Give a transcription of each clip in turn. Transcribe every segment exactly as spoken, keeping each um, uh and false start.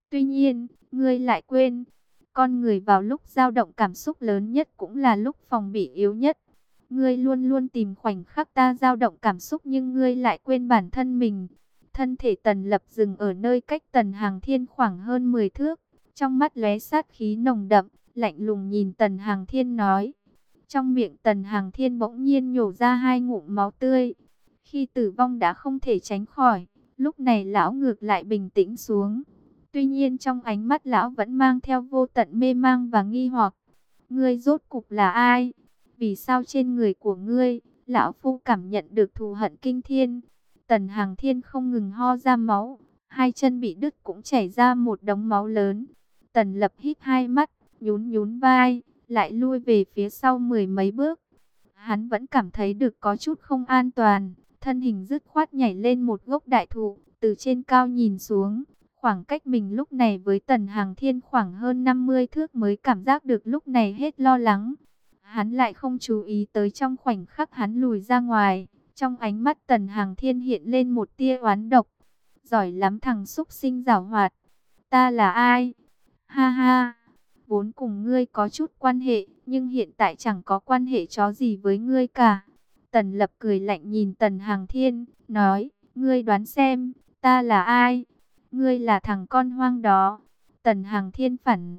Tuy nhiên, ngươi lại quên, con người vào lúc dao động cảm xúc lớn nhất cũng là lúc phòng bị yếu nhất. Ngươi luôn luôn tìm khoảnh khắc ta dao động cảm xúc nhưng ngươi lại quên bản thân mình. Thân thể Tần Lập dừng ở nơi cách Tần Hàng Thiên khoảng hơn mười thước. Trong mắt lóe sát khí nồng đậm, lạnh lùng nhìn Tần Hàng Thiên nói. Trong miệng Tần Hàng Thiên bỗng nhiên nhổ ra hai ngụm máu tươi. Khi tử vong đã không thể tránh khỏi, lúc này lão ngược lại bình tĩnh xuống. Tuy nhiên trong ánh mắt lão vẫn mang theo vô tận mê mang và nghi hoặc. Ngươi rốt cục là ai? Vì sao trên người của ngươi, lão phu cảm nhận được thù hận kinh thiên? Tần Hàng Thiên không ngừng ho ra máu, hai chân bị đứt cũng chảy ra một đống máu lớn. Tần Lập híp hai mắt, nhún nhún vai, lại lui về phía sau mười mấy bước. Hắn vẫn cảm thấy được có chút không an toàn, thân hình dứt khoát nhảy lên một gốc đại thụ, từ trên cao nhìn xuống. Khoảng cách mình lúc này với Tần Hàng Thiên khoảng hơn năm mươi thước mới cảm giác được lúc này hết lo lắng. Hắn lại không chú ý tới trong khoảnh khắc hắn lùi ra ngoài. Trong ánh mắt Tần Hàng Thiên hiện lên một tia oán độc. Giỏi lắm thằng súc sinh giảo hoạt. Ta là ai? Ha ha. Vốn cùng ngươi có chút quan hệ, nhưng hiện tại chẳng có quan hệ chó gì với ngươi cả. Tần Lập cười lạnh nhìn Tần Hàng Thiên, nói, ngươi đoán xem, ta là ai? Ngươi là thằng con hoang đó. Tần Hàng Thiên phản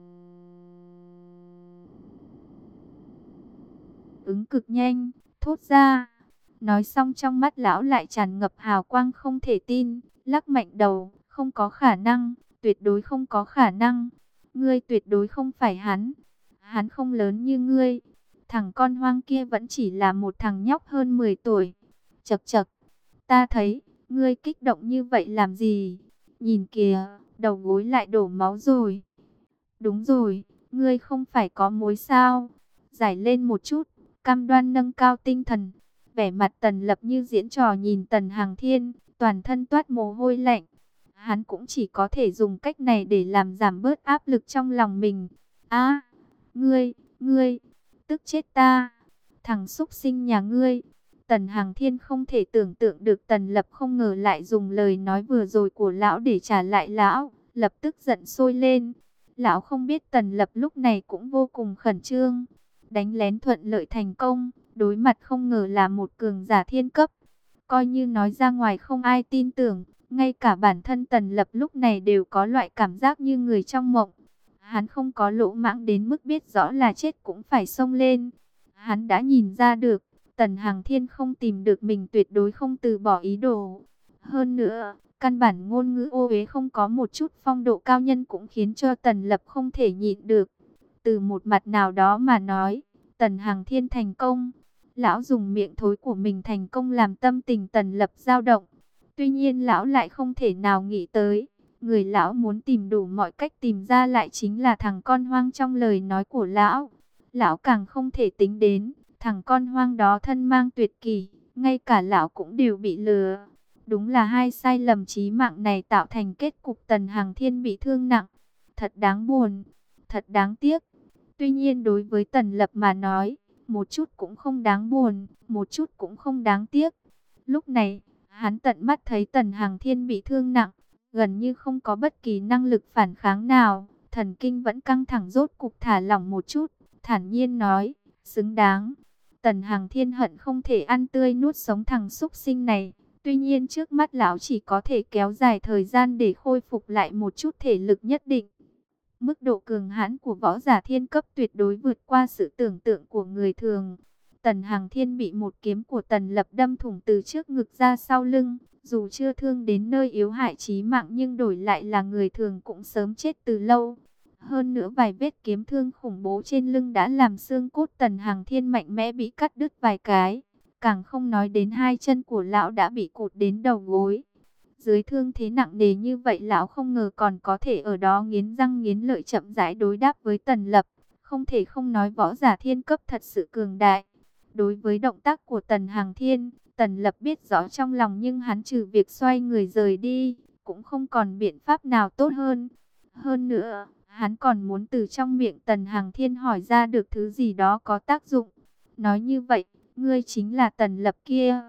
ứng cực nhanh, thốt ra. Nói xong trong mắt lão lại tràn ngập hào quang không thể tin, lắc mạnh đầu, không có khả năng, tuyệt đối không có khả năng. Ngươi tuyệt đối không phải hắn. Hắn không lớn như ngươi. Thằng con hoang kia vẫn chỉ là một thằng nhóc hơn mười tuổi. Chậc chậc, ta thấy, ngươi kích động như vậy làm gì? Nhìn kìa, đầu gối lại đổ máu rồi. Đúng rồi, ngươi không phải có mối sao? Giải lên một chút, cam đoan nâng cao tinh thần. Vẻ mặt Tần Lập như diễn trò nhìn Tần Hàng Thiên, toàn thân toát mồ hôi lạnh. Hắn cũng chỉ có thể dùng cách này để làm giảm bớt áp lực trong lòng mình. À, ngươi, ngươi, tức chết ta. Thằng súc sinh nhà ngươi. Tần Hàng Thiên không thể tưởng tượng được Tần Lập không ngờ lại dùng lời nói vừa rồi của lão để trả lại lão. Lập tức giận sôi lên. Lão không biết Tần Lập lúc này cũng vô cùng khẩn trương. Đánh lén thuận lợi thành công, đối mặt không ngờ là một cường giả thiên cấp. Coi như nói ra ngoài không ai tin tưởng, ngay cả bản thân Tần Lập lúc này đều có loại cảm giác như người trong mộng. Hắn không có lỗ mãng đến mức biết rõ là chết cũng phải xông lên. Hắn đã nhìn ra được, Tần Hàng Thiên không tìm được mình tuyệt đối không từ bỏ ý đồ. Hơn nữa, căn bản ngôn ngữ ô uế không có một chút phong độ cao nhân cũng khiến cho Tần Lập không thể nhịn được. Từ một mặt nào đó mà nói, Tần Hàng Thiên thành công. Lão dùng miệng thối của mình thành công làm tâm tình Tần Lập dao động. Tuy nhiên lão lại không thể nào nghĩ tới. Người lão muốn tìm đủ mọi cách tìm ra lại chính là thằng con hoang trong lời nói của lão. Lão càng không thể tính đến, thằng con hoang đó thân mang tuyệt kỹ, ngay cả lão cũng đều bị lừa. Đúng là hai sai lầm chí mạng này tạo thành kết cục Tần Hàng Thiên bị thương nặng. Thật đáng buồn, thật đáng tiếc. Tuy nhiên đối với Tần Lập mà nói, một chút cũng không đáng buồn, một chút cũng không đáng tiếc. Lúc này, hắn tận mắt thấy Tần Hàng Thiên bị thương nặng, gần như không có bất kỳ năng lực phản kháng nào. Thần kinh vẫn căng thẳng rốt cục thả lỏng một chút, thản nhiên nói, xứng đáng. Tần Hàng Thiên hận không thể ăn tươi nuốt sống thằng súc sinh này. Tuy nhiên trước mắt lão chỉ có thể kéo dài thời gian để khôi phục lại một chút thể lực nhất định. Mức độ cường hãn của võ giả thiên cấp tuyệt đối vượt qua sự tưởng tượng của người thường. Tần Hàng Thiên bị một kiếm của Tần Lập đâm thủng từ trước ngực ra sau lưng. Dù chưa thương đến nơi yếu hại chí mạng nhưng đổi lại là người thường cũng sớm chết từ lâu. Hơn nữa vài vết kiếm thương khủng bố trên lưng đã làm xương cốt Tần Hàng Thiên mạnh mẽ bị cắt đứt vài cái. Càng không nói đến hai chân của lão đã bị cụt đến đầu gối. Dưới thương thế nặng nề như vậy lão không ngờ còn có thể ở đó nghiến răng nghiến lợi chậm rãi đối đáp với Tần Lập. Không thể không nói võ giả thiên cấp thật sự cường đại. Đối với động tác của Tần Hàng Thiên, Tần Lập biết rõ trong lòng nhưng hắn trừ việc xoay người rời đi, cũng không còn biện pháp nào tốt hơn. Hơn nữa, hắn còn muốn từ trong miệng Tần Hàng Thiên hỏi ra được thứ gì đó có tác dụng. Nói như vậy, ngươi chính là Tần Lập kia.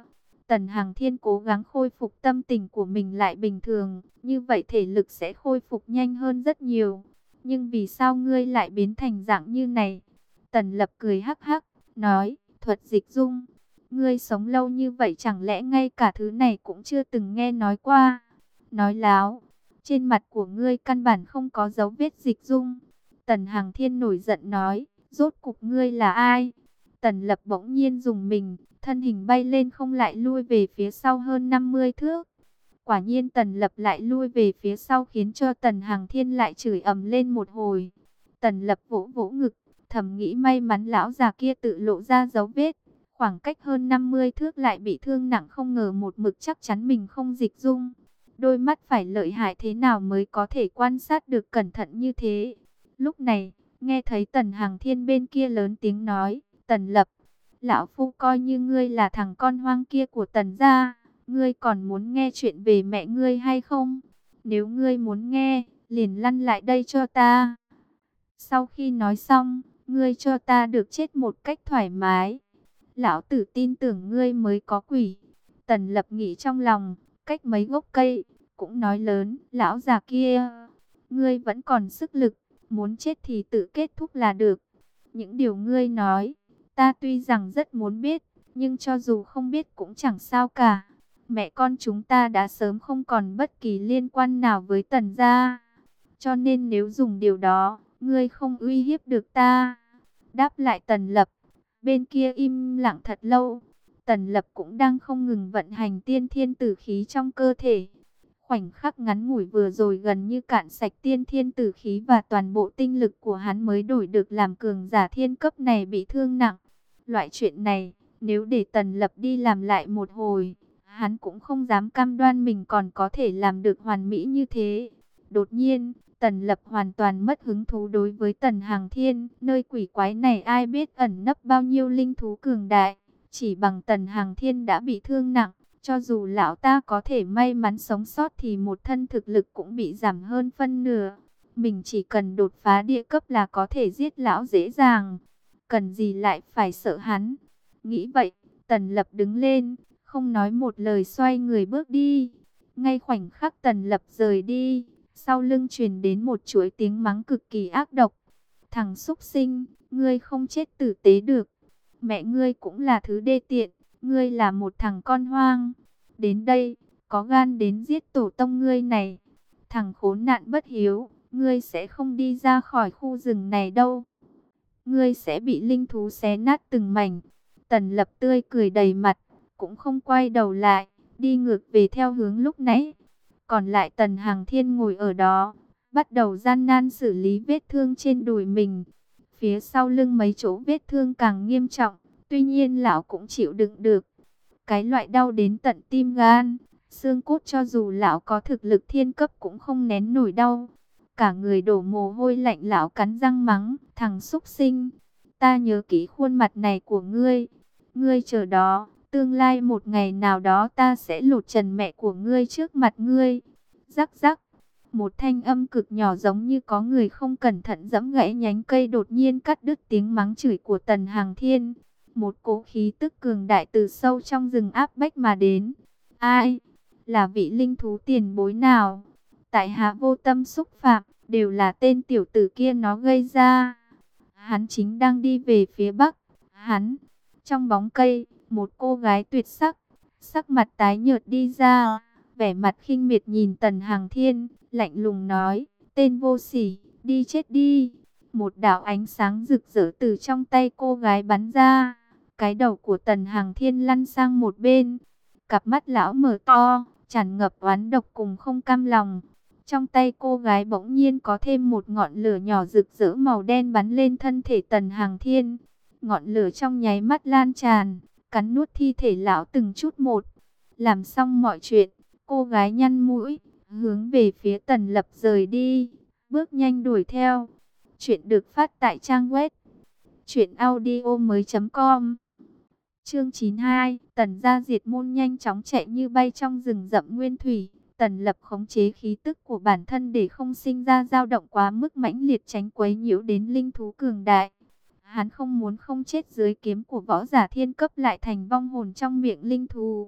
Tần Hằng Thiên cố gắng khôi phục tâm tình của mình lại bình thường, như vậy thể lực sẽ khôi phục nhanh hơn rất nhiều. Nhưng vì sao ngươi lại biến thành dạng như này? Tần Lập cười hắc hắc, nói, thuật dịch dung. Ngươi sống lâu như vậy chẳng lẽ ngay cả thứ này cũng chưa từng nghe nói qua? Nói láo, trên mặt của ngươi căn bản không có dấu vết dịch dung. Tần Hằng Thiên nổi giận nói, rốt cục ngươi là ai? Tần Lập bỗng nhiên dùng mình, thân hình bay lên không lại lui về phía sau hơn năm mươi thước. Quả nhiên Tần Lập lại lui về phía sau khiến cho Tần Hằng Thiên lại chửi ầm lên một hồi. Tần Lập vỗ vỗ ngực, thầm nghĩ may mắn lão già kia tự lộ ra dấu vết. Khoảng cách hơn năm mươi thước lại bị thương nặng, không ngờ một mực chắc chắn mình không dịch dung. Đôi mắt phải lợi hại thế nào mới có thể quan sát được cẩn thận như thế. Lúc này, nghe thấy Tần Hằng Thiên bên kia lớn tiếng nói, Tần Lập, lão phu coi như ngươi là thằng con hoang kia của Tần gia, ngươi còn muốn nghe chuyện về mẹ ngươi hay không? Nếu ngươi muốn nghe, liền lăn lại đây cho ta. Sau khi nói xong, ngươi cho ta được chết một cách thoải mái. Lão tử tin tưởng ngươi mới có quỷ. Tần Lập nghĩ trong lòng, cách mấy gốc cây, cũng nói lớn, lão già kia, ngươi vẫn còn sức lực, muốn chết thì tự kết thúc là được. Những điều ngươi nói, ta tuy rằng rất muốn biết, nhưng cho dù không biết cũng chẳng sao cả. Mẹ con chúng ta đã sớm không còn bất kỳ liên quan nào với Tần gia. Cho nên nếu dùng điều đó, ngươi không uy hiếp được ta. Đáp lại Tần Lập, bên kia im lặng thật lâu. Tần Lập cũng đang không ngừng vận hành tiên thiên tử khí trong cơ thể. Khoảnh khắc ngắn ngủi vừa rồi gần như cạn sạch tiên thiên tử khí và toàn bộ tinh lực của hắn mới đổi được làm cường giả thiên cấp này bị thương nặng. Loại chuyện này, nếu để Tần Lập đi làm lại một hồi, hắn cũng không dám cam đoan mình còn có thể làm được hoàn mỹ như thế. Đột nhiên, Tần Lập hoàn toàn mất hứng thú đối với Tần Hằng Thiên. Nơi quỷ quái này ai biết ẩn nấp bao nhiêu linh thú cường đại. Chỉ bằng Tần Hằng Thiên đã bị thương nặng. Cho dù lão ta có thể may mắn sống sót thì một thân thực lực cũng bị giảm hơn phân nửa. Mình chỉ cần đột phá địa cấp là có thể giết lão dễ dàng. Cần gì lại phải sợ hắn. Nghĩ vậy, Tần Lập đứng lên, không nói một lời xoay người bước đi. Ngay khoảnh khắc Tần Lập rời đi, sau lưng truyền đến một chuỗi tiếng mắng cực kỳ ác độc. Thằng súc sinh, ngươi không chết tử tế được. Mẹ ngươi cũng là thứ đê tiện, ngươi là một thằng con hoang. Đến đây, có gan đến giết tổ tông ngươi này. Thằng khốn nạn bất hiếu, ngươi sẽ không đi ra khỏi khu rừng này đâu. Ngươi sẽ bị linh thú xé nát từng mảnh. Tần Lập tươi cười đầy mặt, cũng không quay đầu lại, đi ngược về theo hướng lúc nãy. Còn lại Tần Hằng Thiên ngồi ở đó, bắt đầu gian nan xử lý vết thương trên đùi mình. Phía sau lưng mấy chỗ vết thương càng nghiêm trọng, tuy nhiên lão cũng chịu đựng được. Cái loại đau đến tận tim gan, xương cốt cho dù lão có thực lực thiên cấp cũng không nén nổi đau. Cả người đổ mồ hôi lạnh, lão cắn răng mắng, thằng súc sinh, ta nhớ kỹ khuôn mặt này của ngươi. Ngươi chờ đó, tương lai một ngày nào đó ta sẽ lột trần mẹ của ngươi trước mặt ngươi. Rắc rắc, một thanh âm cực nhỏ giống như có người không cẩn thận giẫm gãy nhánh cây đột nhiên cắt đứt tiếng mắng chửi của Tần Hằng Thiên. Một cỗ khí tức cường đại từ sâu trong rừng áp bách mà đến. Ai? Là vị linh thú tiền bối nào? Tại hạ vô tâm xúc phạm, đều là tên tiểu tử kia nó gây ra. Hắn chính đang đi về phía bắc. Hắn, trong bóng cây, một cô gái tuyệt sắc, sắc mặt tái nhợt đi ra, vẻ mặt khinh miệt nhìn Tần Hằng Thiên, lạnh lùng nói, tên vô sỉ, đi chết đi. Một đạo ánh sáng rực rỡ từ trong tay cô gái bắn ra, cái đầu của Tần Hằng Thiên lăn sang một bên, cặp mắt lão mở to, tràn ngập oán độc cùng không cam lòng. Trong tay cô gái bỗng nhiên có thêm một ngọn lửa nhỏ rực rỡ màu đen bắn lên thân thể Tần Hằng Thiên. Ngọn lửa trong nháy mắt lan tràn, cắn nuốt thi thể lão từng chút một. Làm xong mọi chuyện, cô gái nhăn mũi, hướng về phía Tần Lập rời đi, bước nhanh đuổi theo. Chuyện được phát tại trang web truyện audio mới chấm com. Chương chín mươi hai, Tần gia diệt môn. Nhanh chóng chạy như bay trong rừng rậm nguyên thủy. Tần Lập khống chế khí tức của bản thân để không sinh ra dao động quá mức mãnh liệt, tránh quấy nhiễu đến linh thú cường đại. Hắn không muốn không chết dưới kiếm của võ giả thiên cấp lại thành vong hồn trong miệng linh thú.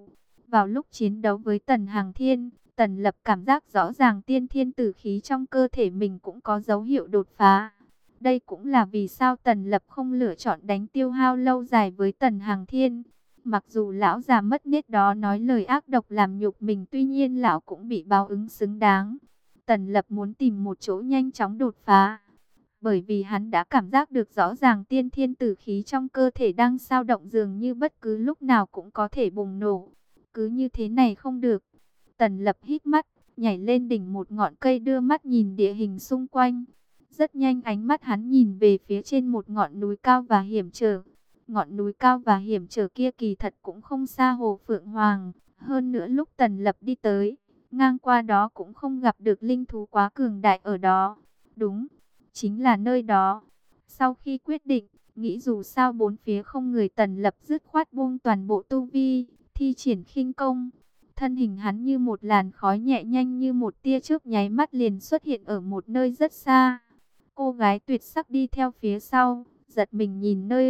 Vào lúc chiến đấu với Tần Hàng Thiên, Tần Lập cảm giác rõ ràng tiên thiên tử khí trong cơ thể mình cũng có dấu hiệu đột phá. Đây cũng là vì sao Tần Lập không lựa chọn đánh tiêu hao lâu dài với Tần Hàng Thiên. Mặc dù lão già mất nết đó nói lời ác độc làm nhục mình, tuy nhiên lão cũng bị báo ứng xứng đáng. Tần Lập muốn tìm một chỗ nhanh chóng đột phá, bởi vì hắn đã cảm giác được rõ ràng tiên thiên tử khí trong cơ thể đang dao động, dường như bất cứ lúc nào cũng có thể bùng nổ. Cứ như thế này không được. Tần Lập hít mắt, nhảy lên đỉnh một ngọn cây, đưa mắt nhìn địa hình xung quanh. Rất nhanh ánh mắt hắn nhìn về phía trên một ngọn núi cao và hiểm trở. Ngọn núi cao và hiểm trở kia kỳ thật cũng không xa Hồ Phượng Hoàng. Hơn nữa lúc Tần Lập đi tới, ngang qua đó cũng không gặp được linh thú quá cường đại ở đó. Đúng, chính là nơi đó. Sau khi quyết định, nghĩ dù sao bốn phía không người, Tần Lập dứt khoát buông toàn bộ tu vi, thi triển khinh công. Thân hình hắn như một làn khói nhẹ nhanh như một tia chớp nháy mắt liền xuất hiện ở một nơi rất xa. Cô gái tuyệt sắc đi theo phía sau, giật mình nhìn nơi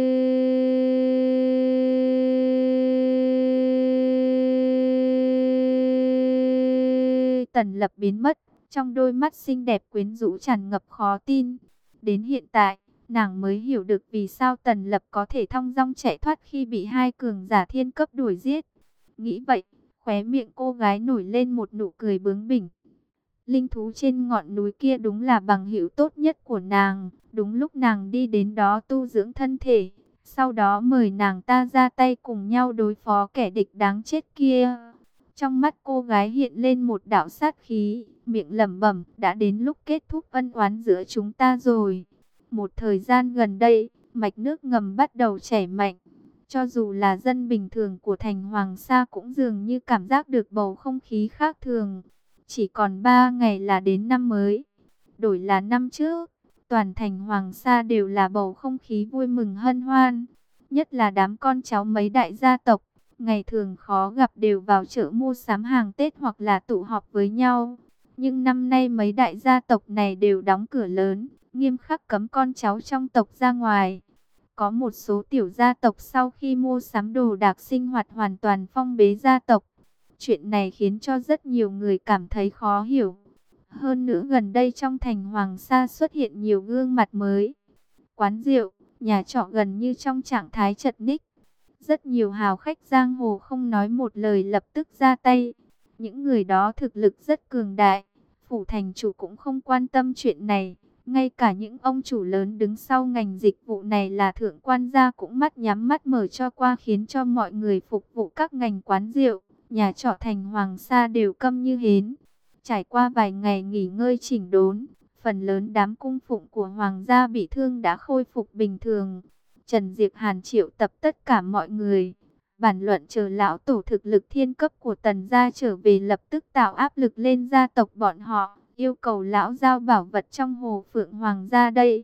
Tần Lập biến mất. Trong đôi mắt xinh đẹp quyến rũ tràn ngập khó tin. Đến hiện tại, nàng mới hiểu được vì sao Tần Lập có thể thong dong chạy thoát khi bị hai cường giả thiên cấp đuổi giết. Nghĩ vậy, khóe miệng cô gái nổi lên một nụ cười bướng bỉnh. Linh thú trên ngọn núi kia đúng là bằng hữu tốt nhất của nàng. Đúng lúc nàng đi đến đó tu dưỡng thân thể, sau đó mời nàng ta ra tay cùng nhau đối phó kẻ địch đáng chết kia. Trong mắt cô gái hiện lên một đạo sát khí, miệng lẩm bẩm, đã đến lúc kết thúc ân oán giữa chúng ta rồi. Một thời gian gần đây, mạch nước ngầm bắt đầu chảy mạnh. Cho dù là dân bình thường của thành Hoàng Sa cũng dường như cảm giác được bầu không khí khác thường. Chỉ còn ba ngày là đến năm mới. Đổi là năm trước, toàn thành Hoàng Sa đều là bầu không khí vui mừng hân hoan. Nhất là đám con cháu mấy đại gia tộc, ngày thường khó gặp đều vào chợ mua sắm hàng Tết hoặc là tụ họp với nhau. Nhưng năm nay mấy đại gia tộc này đều đóng cửa lớn, nghiêm khắc cấm con cháu trong tộc ra ngoài. Có một số tiểu gia tộc sau khi mua sắm đồ đạc sinh hoạt hoàn toàn phong bế gia tộc. Chuyện này khiến cho rất nhiều người cảm thấy khó hiểu. Hơn nữa gần đây trong thành Hoàng Sa xuất hiện nhiều gương mặt mới. Quán rượu, nhà trọ gần như trong trạng thái chật ních. Rất nhiều hào khách giang hồ không nói một lời lập tức ra tay. Những người đó thực lực rất cường đại. Phủ thành chủ cũng không quan tâm chuyện này. Ngay cả những ông chủ lớn đứng sau ngành dịch vụ này là thượng quan gia cũng mắt nhắm mắt mở cho qua, khiến cho mọi người phục vụ các ngành quán rượu, nhà trọ thành Hoàng Sa đều câm như hến. Trải qua vài ngày nghỉ ngơi chỉnh đốn, phần lớn đám cung phụng của Hoàng gia bị thương đã khôi phục bình thường. Trần Diệp Hàn triệu tập tất cả mọi người, bàn luận chờ lão tổ thực lực thiên cấp của Tần gia trở về, lập tức tạo áp lực lên gia tộc bọn họ, yêu cầu lão giao bảo vật trong Hồ Phượng Hoàng gia đây.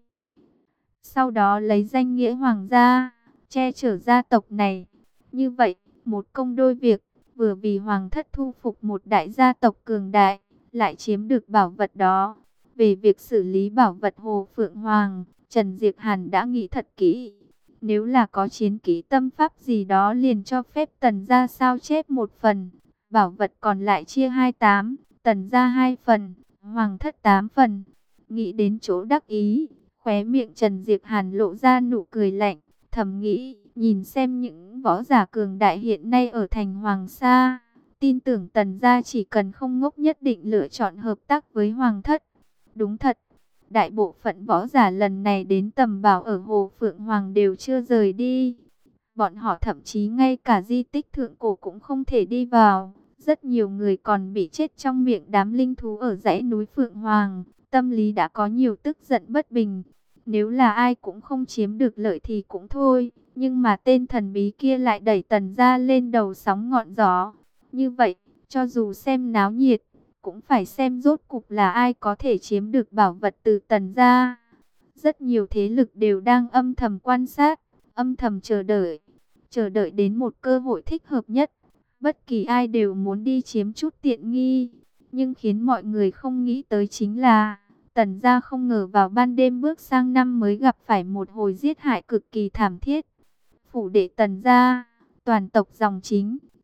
Sau đó lấy danh nghĩa Hoàng gia, che chở gia tộc này. Như vậy, một công đôi việc, vừa vì Hoàng thất thu phục một đại gia tộc cường đại, lại chiếm được bảo vật đó. Về việc xử lý bảo vật Hồ Phượng Hoàng, Trần Diệp Hàn đã nghĩ thật kỹ. Nếu là có chiến kỹ tâm pháp gì đó liền cho phép Tần gia sao chép một phần, bảo vật còn lại chia hai tám, Tần gia hai phần, Hoàng thất tám phần. Nghĩ đến chỗ đắc ý, khóe miệng Trần Diệp Hàn lộ ra nụ cười lạnh, thầm nghĩ, nhìn xem những võ giả cường đại hiện nay ở thành Hoàng Sa, tin tưởng Tần gia chỉ cần không ngốc nhất định lựa chọn hợp tác với Hoàng thất. Đúng thật, đại bộ phận võ giả lần này đến tầm bảo ở Hồ Phượng Hoàng đều chưa rời đi. Bọn họ thậm chí ngay cả di tích thượng cổ cũng không thể đi vào. Rất nhiều người còn bị chết trong miệng đám linh thú ở dãy núi Phượng Hoàng. Tâm lý đã có nhiều tức giận bất bình. Nếu là ai cũng không chiếm được lợi thì cũng thôi. Nhưng mà tên thần bí kia lại đẩy Tần gia lên đầu sóng ngọn gió. Như vậy, cho dù xem náo nhiệt, cũng phải xem rốt cục là ai có thể chiếm được bảo vật từ Tần gia. Rất nhiều thế lực đều đang âm thầm quan sát, âm thầm chờ đợi, chờ đợi đến một cơ hội thích hợp nhất. Bất kỳ ai đều muốn đi chiếm chút tiện nghi, nhưng khiến mọi người không nghĩ tới chính là Tần gia không ngờ vào ban đêm bước sang năm mới gặp phải một hồi giết hại cực kỳ thảm thiết. Phủ đệ Tần gia, toàn tộc dòng chính,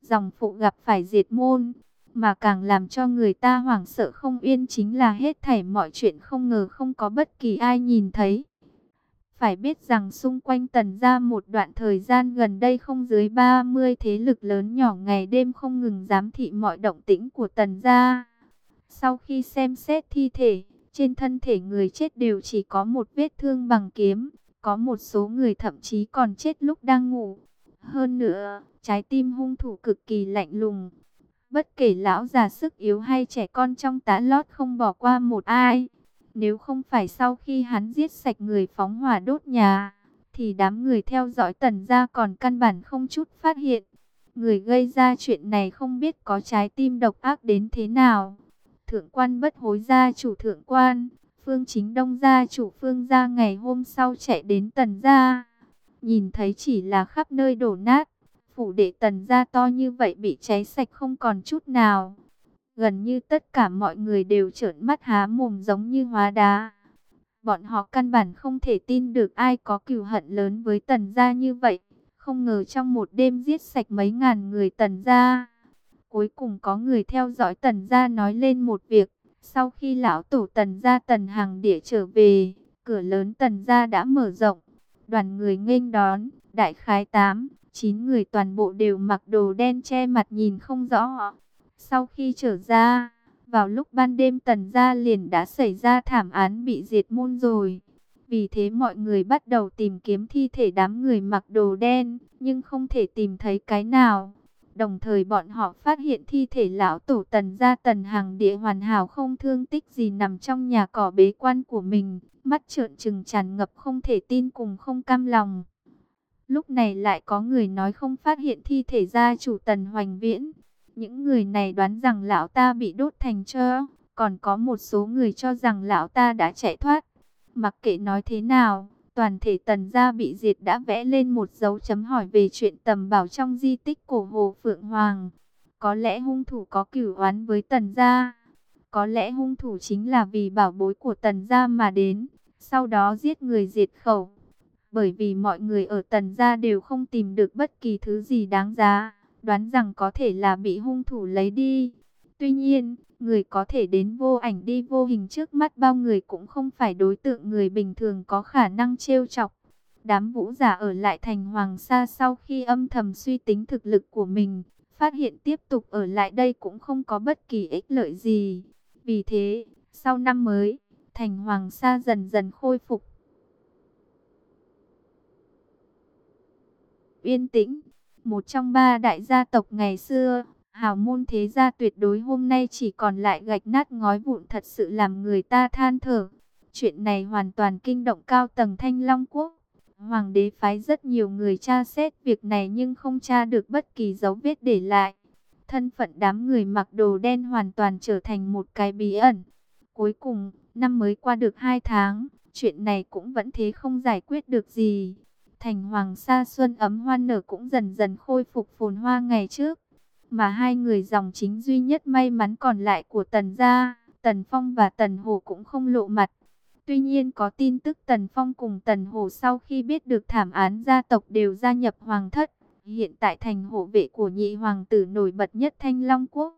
dòng phụ gặp phải diệt môn. Mà càng làm cho người ta hoảng sợ không yên chính là hết thảy mọi chuyện không ngờ không có bất kỳ ai nhìn thấy. Phải biết rằng xung quanh Tần gia một đoạn thời gian gần đây không dưới ba mươi thế lực lớn nhỏ ngày đêm không ngừng giám thị mọi động tĩnh của Tần gia. Sau khi xem xét thi thể, trên thân thể người chết đều chỉ có một vết thương bằng kiếm, có một số người thậm chí còn chết lúc đang ngủ. Hơn nữa, trái tim hung thủ cực kỳ lạnh lùng. Bất kể lão già sức yếu hay trẻ con trong tá lót không bỏ qua một ai. Nếu không phải sau khi hắn giết sạch người phóng hỏa đốt nhà, thì đám người theo dõi Tần gia còn căn bản không chút phát hiện. Người gây ra chuyện này không biết có trái tim độc ác đến thế nào. Thượng quan Bất Hối gia chủ Thượng quan, Phương Chính Đông gia chủ Phương gia ngày hôm sau chạy đến Tần gia. Nhìn thấy chỉ là khắp nơi đổ nát, phủ đệ Tần gia to như vậy bị cháy sạch không còn chút nào. Gần như tất cả mọi người đều trợn mắt há mồm giống như hóa đá. Bọn họ căn bản không thể tin được ai có cừu hận lớn với Tần gia như vậy. Không ngờ trong một đêm giết sạch mấy ngàn người Tần gia. Cuối cùng có người theo dõi Tần gia nói lên một việc. Sau khi lão tổ Tần gia Tần Hằng Địa trở về, cửa lớn Tần gia đã mở rộng. Đoàn người nghênh đón, đại khái tám, chín người toàn bộ đều mặc đồ đen che mặt nhìn không rõ. Sau khi trở ra, vào lúc ban đêm Tần gia liền đã xảy ra thảm án bị diệt môn rồi. Vì thế mọi người bắt đầu tìm kiếm thi thể đám người mặc đồ đen, nhưng không thể tìm thấy cái nào. Đồng thời bọn họ phát hiện thi thể lão tổ Tần gia Tần Hằng Địa hoàn hảo không thương tích gì nằm trong nhà cỏ bế quan của mình, mắt trợn trừng tràn ngập không thể tin cùng không cam lòng. Lúc này lại có người nói không phát hiện thi thể gia chủ Tần Hoành Viễn. Những người này đoán rằng lão ta bị đốt thành tro, còn có một số người cho rằng lão ta đã chạy thoát. Mặc kệ nói thế nào, toàn thể Tần gia bị diệt đã vẽ lên một dấu chấm hỏi về chuyện tầm bảo trong di tích cổ Hồ Phượng Hoàng. Có lẽ hung thủ có cửu oán với Tần gia. Có lẽ hung thủ chính là vì bảo bối của Tần gia mà đến, sau đó giết người diệt khẩu. Bởi vì mọi người ở Tần gia đều không tìm được bất kỳ thứ gì đáng giá, đoán rằng có thể là bị hung thủ lấy đi. Tuy nhiên, người có thể đến vô ảnh đi vô hình trước mắt bao người cũng không phải đối tượng người bình thường có khả năng trêu chọc. Đám vũ giả ở lại thành Hoàng Sa sau khi âm thầm suy tính thực lực của mình, phát hiện tiếp tục ở lại đây cũng không có bất kỳ ích lợi gì. Vì thế, sau năm mới, thành Hoàng Sa dần dần khôi phục yên tĩnh. Một trong ba đại gia tộc ngày xưa, hào môn thế gia tuyệt đối hôm nay chỉ còn lại gạch nát ngói vụn, thật sự làm người ta than thở. Chuyện này hoàn toàn kinh động cao tầng Thanh Long Quốc. Hoàng đế phái rất nhiều người tra xét việc này nhưng không tra được bất kỳ dấu vết để lại. Thân phận đám người mặc đồ đen hoàn toàn trở thành một cái bí ẩn. Cuối cùng, năm mới qua được hai tháng, chuyện này cũng vẫn thế không giải quyết được gì. Thành Hoàng Sa xuân ấm hoa nở cũng dần dần khôi phục phồn hoa ngày trước. Mà hai người dòng chính duy nhất may mắn còn lại của Tần gia, Tần Phong và Tần Hổ cũng không lộ mặt. Tuy nhiên có tin tức Tần Phong cùng Tần Hổ sau khi biết được thảm án gia tộc đều gia nhập Hoàng thất. Hiện tại thành hộ vệ của nhị hoàng tử nổi bật nhất Thanh Long Quốc.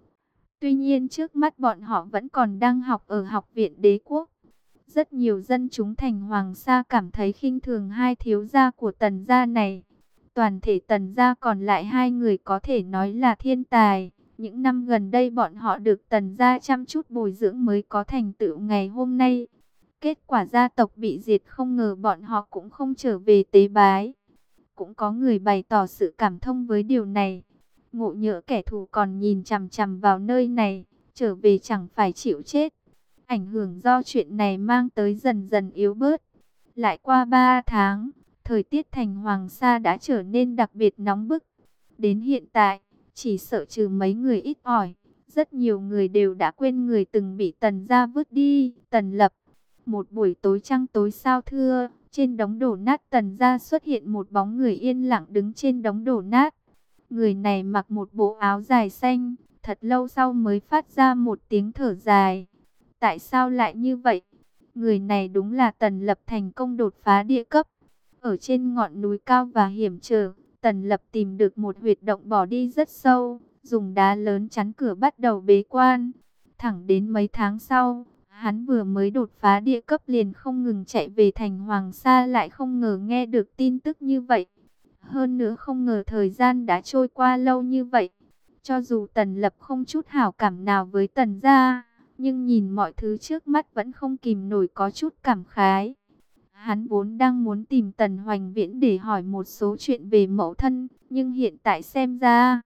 Tuy nhiên trước mắt bọn họ vẫn còn đang học ở học viện đế quốc. Rất nhiều dân chúng thành Hoàng Sa cảm thấy khinh thường hai thiếu gia của Tần gia này. Toàn thể Tần gia còn lại hai người có thể nói là thiên tài. Những năm gần đây bọn họ được Tần gia chăm chút bồi dưỡng mới có thành tựu ngày hôm nay. Kết quả gia tộc bị diệt không ngờ bọn họ cũng không trở về tế bái. Cũng có người bày tỏ sự cảm thông với điều này. Ngộ nhỡ kẻ thù còn nhìn chằm chằm vào nơi này, trở về chẳng phải chịu chết. Ảnh hưởng do chuyện này mang tới dần dần yếu bớt. Lại qua ba tháng, thời tiết thành Hoàng Sa đã trở nên đặc biệt nóng bức. Đến hiện tại, chỉ sợ trừ mấy người ít ỏi, rất nhiều người đều đã quên người từng bị Tần gia vứt đi. Tần Lập. Một buổi tối trăng tối sao thưa, trên đống đổ nát Tần gia xuất hiện một bóng người yên lặng đứng trên đống đổ nát. Người này mặc một bộ áo dài xanh, thật lâu sau mới phát ra một tiếng thở dài. Tại sao lại như vậy? Người này đúng là Tần Lập thành công đột phá địa cấp. Ở trên ngọn núi cao và hiểm trở, Tần Lập tìm được một huyệt động bỏ đi rất sâu, dùng đá lớn chắn cửa bắt đầu bế quan. Thẳng đến mấy tháng sau, hắn vừa mới đột phá địa cấp liền không ngừng chạy về thành Hoàng Sa, lại không ngờ nghe được tin tức như vậy. Hơn nữa không ngờ thời gian đã trôi qua lâu như vậy. Cho dù Tần Lập không chút hảo cảm nào với Tần gia, nhưng nhìn mọi thứ trước mắt vẫn không kìm nổi có chút cảm khái. Hắn vốn đang muốn tìm Tần Hoành Viễn để hỏi một số chuyện về mẫu thân, nhưng hiện tại xem ra...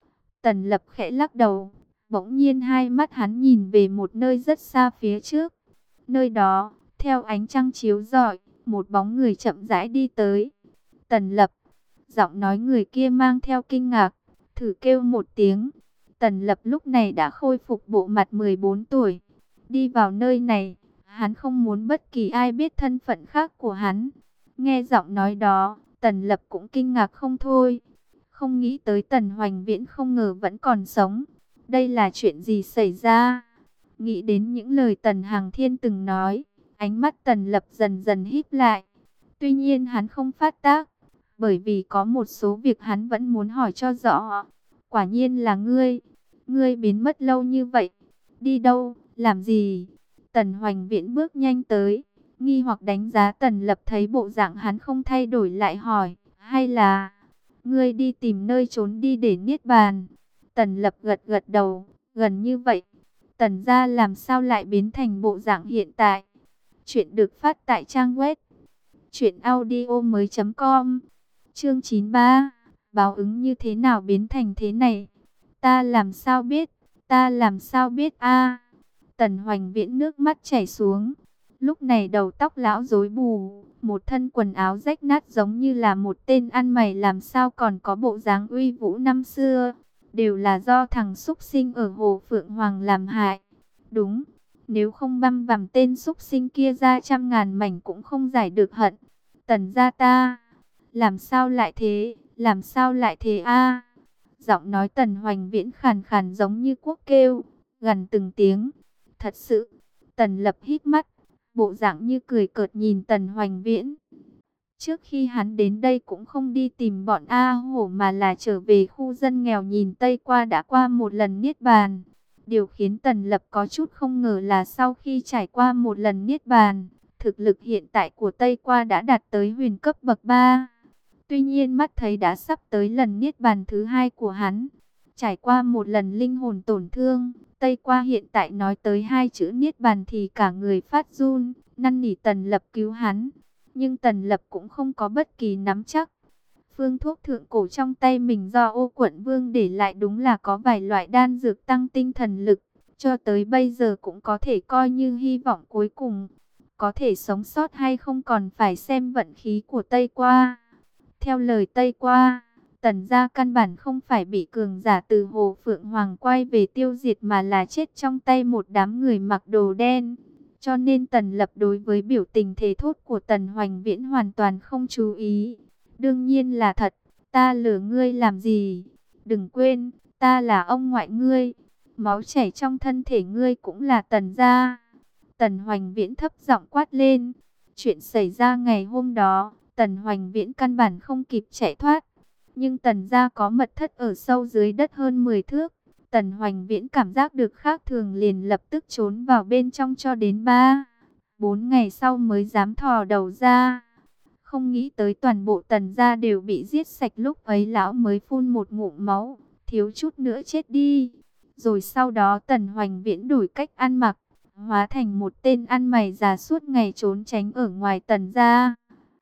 Tần Lập khẽ lắc đầu, bỗng nhiên hai mắt hắn nhìn về một nơi rất xa phía trước. Nơi đó, theo ánh trăng chiếu rọi, một bóng người chậm rãi đi tới. Tần Lập, giọng nói người kia mang theo kinh ngạc, thử kêu một tiếng. Tần Lập lúc này đã khôi phục bộ mặt mười bốn tuổi. Đi vào nơi này, hắn không muốn bất kỳ ai biết thân phận khác của hắn. Nghe giọng nói đó, Tần Lập cũng kinh ngạc không thôi. Không nghĩ tới Tần Hoành Viễn không ngờ vẫn còn sống. Đây là chuyện gì xảy ra? Nghĩ đến những lời Tần Hằng Thiên từng nói, ánh mắt Tần Lập dần dần híp lại. Tuy nhiên hắn không phát tác, bởi vì có một số việc hắn vẫn muốn hỏi cho rõ. Quả nhiên là ngươi. Ngươi biến mất lâu như vậy. Đi đâu, làm gì? Tần Hoành Viễn bước nhanh tới, nghi hoặc đánh giá Tần Lập, thấy bộ dạng hắn không thay đổi lại hỏi, hay là ngươi đi tìm nơi trốn đi để niết bàn? Tần Lập gật gật đầu, gần như vậy. Tần gia làm sao lại biến thành bộ dạng hiện tại? Chuyện được phát tại trang web truyện audio mới chấm com. Chương chín mươi ba. Báo ứng như thế nào biến thành thế này? Ta làm sao biết? Ta làm sao biết a? Tần Hoành Viễn nước mắt chảy xuống. Lúc này đầu tóc lão rối bù, một thân quần áo rách nát giống như là một tên ăn mày, làm sao còn có bộ dáng uy vũ năm xưa. Đều là do thằng xúc sinh ở Hồ Phượng Hoàng làm hại. Đúng, nếu không băm vằm tên xúc sinh kia ra trăm ngàn mảnh cũng không giải được hận. Tần gia ta, làm sao lại thế, làm sao lại thế a? Giọng nói Tần Hoành Viễn khàn khàn giống như cuốc kêu, gần từng tiếng. Thật sự, Tần Lập hít mắt, bộ dạng như cười cợt nhìn Tần Hoành Viễn. Trước khi hắn đến đây cũng không đi tìm bọn A Hổ mà là trở về khu dân nghèo nhìn Tây Qua đã qua một lần niết bàn. Điều khiến Tần Lập có chút không ngờ là sau khi trải qua một lần niết bàn, thực lực hiện tại của Tây Qua đã đạt tới huyền cấp bậc ba. Tuy nhiên mắt thấy đã sắp tới lần niết bàn thứ hai của hắn. Trải qua một lần linh hồn tổn thương, Tây Qua hiện tại nói tới hai chữ niết bàn thì cả người phát run, năn nỉ Tần Lập cứu hắn. Nhưng Tần Lập cũng không có bất kỳ nắm chắc. Phương thuốc thượng cổ trong tay mình do Ô Quận Vương để lại đúng là có vài loại đan dược tăng tinh thần lực. Cho tới bây giờ cũng có thể coi như hy vọng cuối cùng. Có thể sống sót hay không còn phải xem vận khí của Tây Qua. Theo lời Tây Qua, Tần gia căn bản không phải bị cường giả từ Hồ Phượng Hoàng quay về tiêu diệt mà là chết trong tay một đám người mặc đồ đen. Cho nên Tần Lập đối với biểu tình thề thốt của Tần Hoành Viễn hoàn toàn không chú ý. Đương nhiên là thật, ta lừa ngươi làm gì? Đừng quên, ta là ông ngoại ngươi. Máu chảy trong thân thể ngươi cũng là Tần gia. Tần Hoành Viễn thấp giọng quát lên. Chuyện xảy ra ngày hôm đó, Tần Hoành Viễn căn bản không kịp chạy thoát. Nhưng Tần gia có mật thất ở sâu dưới đất hơn mười thước. Tần Hoành Viễn cảm giác được khác thường liền lập tức trốn vào bên trong cho đến ba, bốn ngày sau mới dám thò đầu ra. Không nghĩ tới toàn bộ Tần gia đều bị giết sạch, lúc ấy lão mới phun một ngụm máu, thiếu chút nữa chết đi. Rồi sau đó Tần Hoành Viễn đổi cách ăn mặc, hóa thành một tên ăn mày già suốt ngày trốn tránh ở ngoài Tần gia.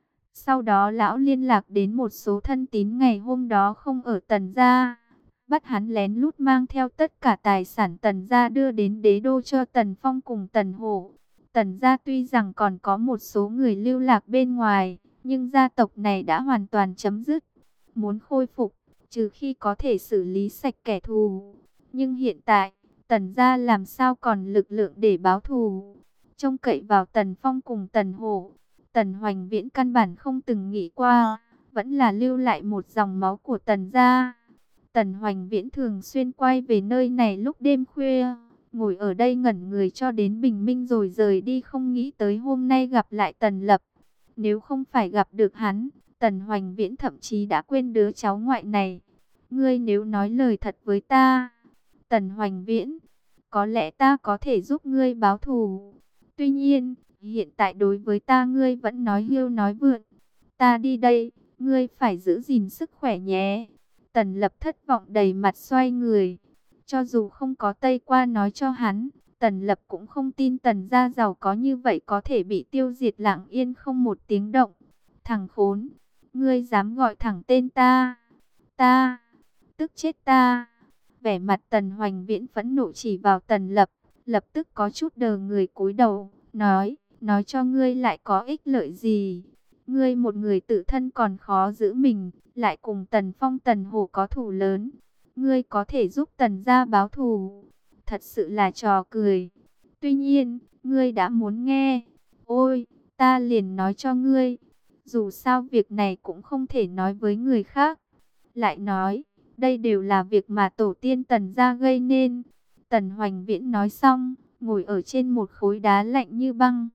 Sau đó lão liên lạc đến một số thân tín ngày hôm đó không ở Tần gia, bắt hắn lén lút mang theo tất cả tài sản Tần gia đưa đến đế đô cho Tần Phong cùng Tần Hổ. Tần gia tuy rằng còn có một số người lưu lạc bên ngoài, nhưng gia tộc này đã hoàn toàn chấm dứt. Muốn khôi phục, trừ khi có thể xử lý sạch kẻ thù. Nhưng hiện tại, Tần gia làm sao còn lực lượng để báo thù? Trông cậy vào Tần Phong cùng Tần Hổ, Tần Hoành Viễn căn bản không từng nghĩ qua, vẫn là lưu lại một dòng máu của Tần gia. Tần Hoành Viễn thường xuyên quay về nơi này lúc đêm khuya, ngồi ở đây ngẩn người cho đến bình minh rồi rời đi, không nghĩ tới hôm nay gặp lại Tần Lập. Nếu không phải gặp được hắn, Tần Hoành Viễn thậm chí đã quên đứa cháu ngoại này. Ngươi nếu nói lời thật với ta, Tần Hoành Viễn, có lẽ ta có thể giúp ngươi báo thù. Tuy nhiên, hiện tại đối với ta ngươi vẫn nói hưu nói vượn. Ta đi đây, ngươi phải giữ gìn sức khỏe nhé. Tần Lập thất vọng đầy mặt xoay người. Cho dù không có Tây Qua nói cho hắn, Tần Lập cũng không tin Tần gia giàu có như vậy có thể bị tiêu diệt lặng yên không một tiếng động. Thằng khốn, ngươi dám gọi thẳng tên ta, ta, tức chết ta. Vẻ mặt Tần Hoành Viễn phẫn nộ chỉ vào Tần Lập, lập tức có chút đờ người cúi đầu, nói, nói cho ngươi lại có ích lợi gì? Ngươi một người tự thân còn khó giữ mình, lại cùng Tần Phong Tần Hổ có thù lớn. Ngươi có thể giúp Tần gia báo thù, thật sự là trò cười. Tuy nhiên, ngươi đã muốn nghe, ôi, ta liền nói cho ngươi. Dù sao việc này cũng không thể nói với người khác. Lại nói, đây đều là việc mà tổ tiên Tần gia gây nên. Tần Hoành Viễn nói xong, ngồi ở trên một khối đá lạnh như băng.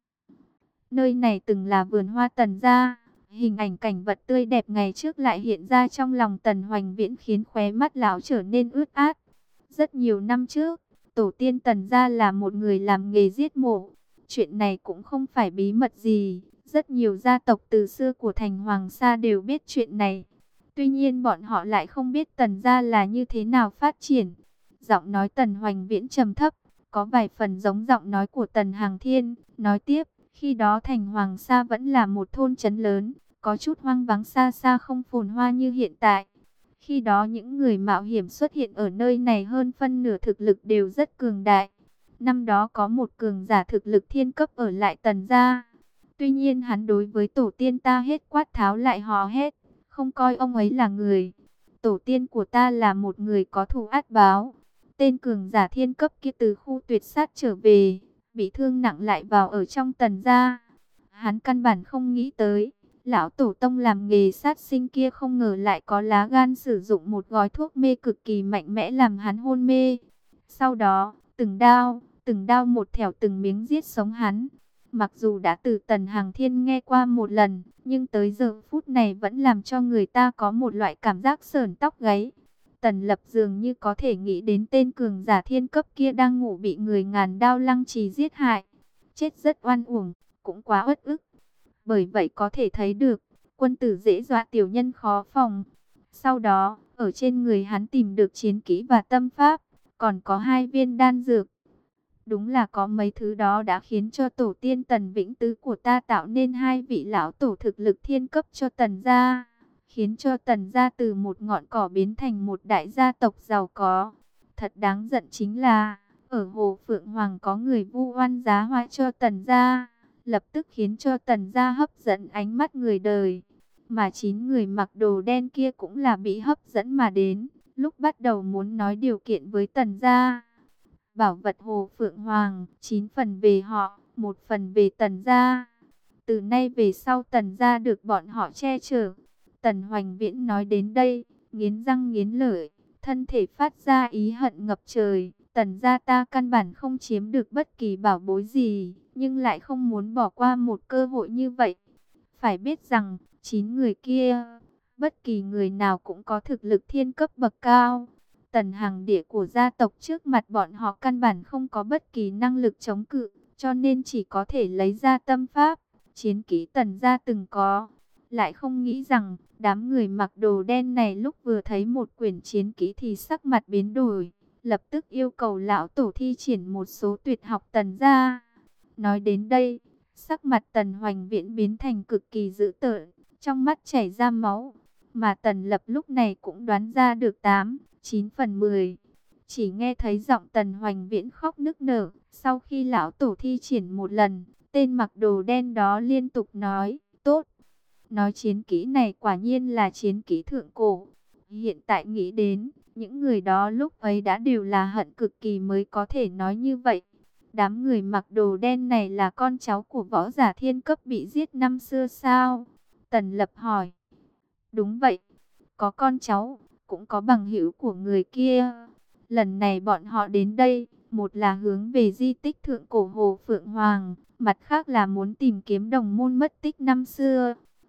Nơi này từng là vườn hoa Tần gia. Hình ảnh cảnh vật tươi đẹp ngày trước lại hiện ra trong lòng Tần Hoành Viễn, khiến khóe mắt lão trở nên ướt át. Rất nhiều năm trước, tổ tiên Tần gia là một người làm nghề giết mổ. Chuyện này cũng không phải bí mật gì. Rất nhiều gia tộc từ xưa của thành Hoàng Sa đều biết chuyện này. Tuy nhiên bọn họ lại không biết Tần gia là như thế nào phát triển. Giọng nói Tần Hoành Viễn trầm thấp, có vài phần giống giọng nói của Tần Hằng Thiên. Nói tiếp, khi đó thành Hoàng Sa vẫn là một thôn trấn lớn, có chút hoang vắng xa xa không phồn hoa như hiện tại. Khi đó những người mạo hiểm xuất hiện ở nơi này hơn phân nửa thực lực đều rất cường đại. Năm đó có một cường giả thực lực thiên cấp ở lại Tần gia. Tuy nhiên hắn đối với tổ tiên ta hết quát tháo lại hò hét, không coi ông ấy là người. Tổ tiên của ta là một người có thù át báo. Tên cường giả thiên cấp kia từ khu tuyệt sát trở về, bị thương nặng lại vào ở trong Tần gia. Hắn căn bản không nghĩ tới, lão tổ tông làm nghề sát sinh kia không ngờ lại có lá gan sử dụng một gói thuốc mê cực kỳ mạnh mẽ làm hắn hôn mê. Sau đó, từng đao, từng đao một thẻo từng miếng giết sống hắn. Mặc dù đã từ Tần Hằng Thiên nghe qua một lần, nhưng tới giờ phút này vẫn làm cho người ta có một loại cảm giác sởn tóc gáy. Tần Lập dường như có thể nghĩ đến tên cường giả thiên cấp kia đang ngủ bị người ngàn đao lăng trì giết hại. Chết rất oan uổng, cũng quá uất ức. Bởi vậy có thể thấy được, quân tử dễ dọa tiểu nhân khó phòng. Sau đó, ở trên người hắn tìm được chiến kỹ và tâm pháp, còn có hai viên đan dược. Đúng là có mấy thứ đó đã khiến cho tổ tiên Tần Vĩnh Tứ của ta tạo nên hai vị lão tổ thực lực thiên cấp cho Tần gia, khiến cho Tần gia từ một ngọn cỏ biến thành một đại gia tộc giàu có. Thật đáng giận chính là, ở Hồ Phượng Hoàng có người vu oan giá họa cho Tần gia, lập tức khiến cho Tần gia hấp dẫn ánh mắt người đời. Mà chín người mặc đồ đen kia cũng là bị hấp dẫn mà đến, lúc bắt đầu muốn nói điều kiện với Tần gia. Bảo vật Hồ Phượng Hoàng, chín phần về họ, một phần về Tần gia. Từ nay về sau Tần gia được bọn họ che chở. Tần Hoành Viễn nói đến đây, nghiến răng nghiến lợi, thân thể phát ra ý hận ngập trời. Tần gia ta căn bản không chiếm được bất kỳ bảo bối gì, nhưng lại không muốn bỏ qua một cơ hội như vậy. Phải biết rằng, chín người kia, bất kỳ người nào cũng có thực lực thiên cấp bậc cao. Tần Hằng Địa của gia tộc trước mặt bọn họ căn bản không có bất kỳ năng lực chống cự, cho nên chỉ có thể lấy ra tâm pháp, chiến kỹ Tần gia từng có. Lại không nghĩ rằng, đám người mặc đồ đen này lúc vừa thấy một quyển chiến kỹ thì sắc mặt biến đổi, lập tức yêu cầu lão tổ thi triển một số tuyệt học Tần gia. Nói đến đây, sắc mặt Tần Hoành Viễn biến thành cực kỳ dữ tợn, trong mắt chảy ra máu, mà Tần Lập lúc này cũng đoán ra được tám, chín phần mười. Chỉ nghe thấy giọng Tần Hoành Viễn khóc nức nở, sau khi lão tổ thi triển một lần, tên mặc đồ đen đó liên tục nói, tốt. Nói chiến kỹ này quả nhiên là chiến kỹ thượng cổ. Hiện tại nghĩ đến, những người đó lúc ấy đã đều là hận cực kỳ mới có thể nói như vậy. Đám người mặc đồ đen này là con cháu của võ giả thiên cấp bị giết năm xưa sao? Tần Lập hỏi. Đúng vậy, có con cháu, cũng có bằng hữu của người kia. Lần này bọn họ đến đây, một là hướng về di tích thượng cổ Hồ Phượng Hoàng, mặt khác là muốn tìm kiếm đồng môn mất tích năm xưa.